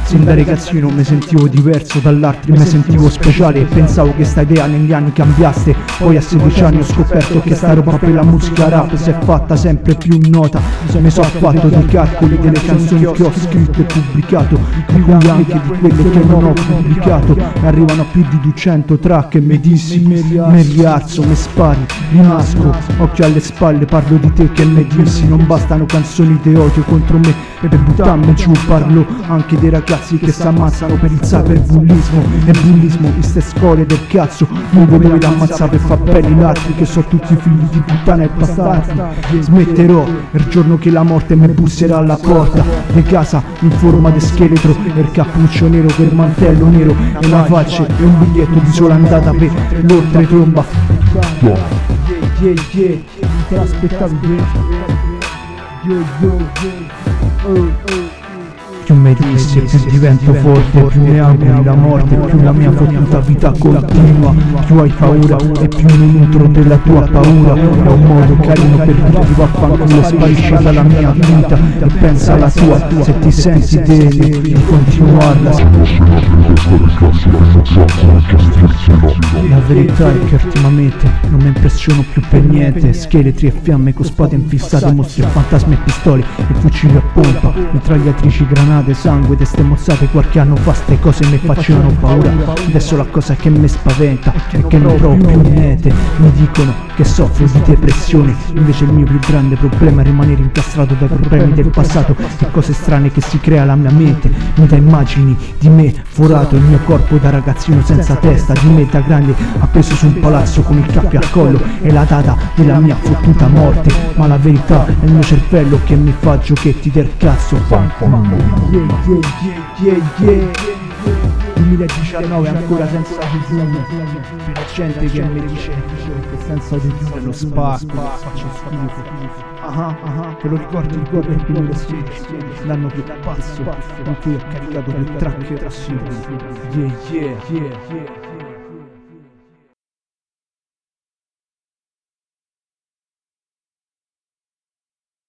Sin da ragazzino mi sentivo diverso dall'altri, mi sentivo speciale e pensavo che sta idea negli anni cambiaste. Poi a 16 anni ho scoperto che sta roba per la musica rap si è fatta sempre più nota. Mi sono fatto dei calcoli delle canzoni che ho scritto e pubblicato, di cui anche di quelle che non ho pubblicato. Arrivano a più di 200 track e mi dissi, mi rialzo, mi spari, rinasco, occhio alle spalle, parlo di te che mi dissi. Non bastano canzoni di odio contro me e per buttarmi giù, parlo anche dei ragazzi che si ammazzano per il cyberbullismo. E bullismo, queste scuole del cazzo, non vi dovete ammazzare per far belli l'altri, che so tutti figli di puttana e bastardi. Smetterò il giorno che la morte mi busserà alla porta di casa in forma di scheletro, e il cappuccio nero per mantello nero e la faccia e un biglietto di sola andata per l'oltretomba. Te l'aspettavi? Più mi dissi, più divento forte, più mi auguri la morte, più la mia fottuta vita continua. Più hai paura e più mi nutro della tua paura. È un modo carino per dirti vaffanculo, sparisci dalla mia vita e pensa alla tua, se ti senti degno di continuarla. La verità è che ultimamente non mi impressiono più per niente. Scheletri e fiamme con spade infissate, mostri e fantasmi e pistole e fucili a pompa, mitragliatrici, granate, sangue, teste mozzate. Qualche anno fa ste cose mi facevano paura, adesso la cosa che mi spaventa è che non provo più niente. Mi dicono che soffro di depressione, invece il mio più grande problema è rimanere incastrato dai problemi del passato e cose strane che si crea la mia mente. Mi dà immagini di me forato, il mio corpo da ragazzino senza testa, di me da grande appeso su un palazzo con il cappio al collo e la data della mia fottuta morte. Ma la verità è il mio cervello che mi fa giochetti del cazzo. 2019 ancora senza autotune, per la gente che mi dice che senza autotune lo spacco, faccio schifo. Te lo ricordi per 2016, l'anno più pazzo in cui ho caricato più track possibili.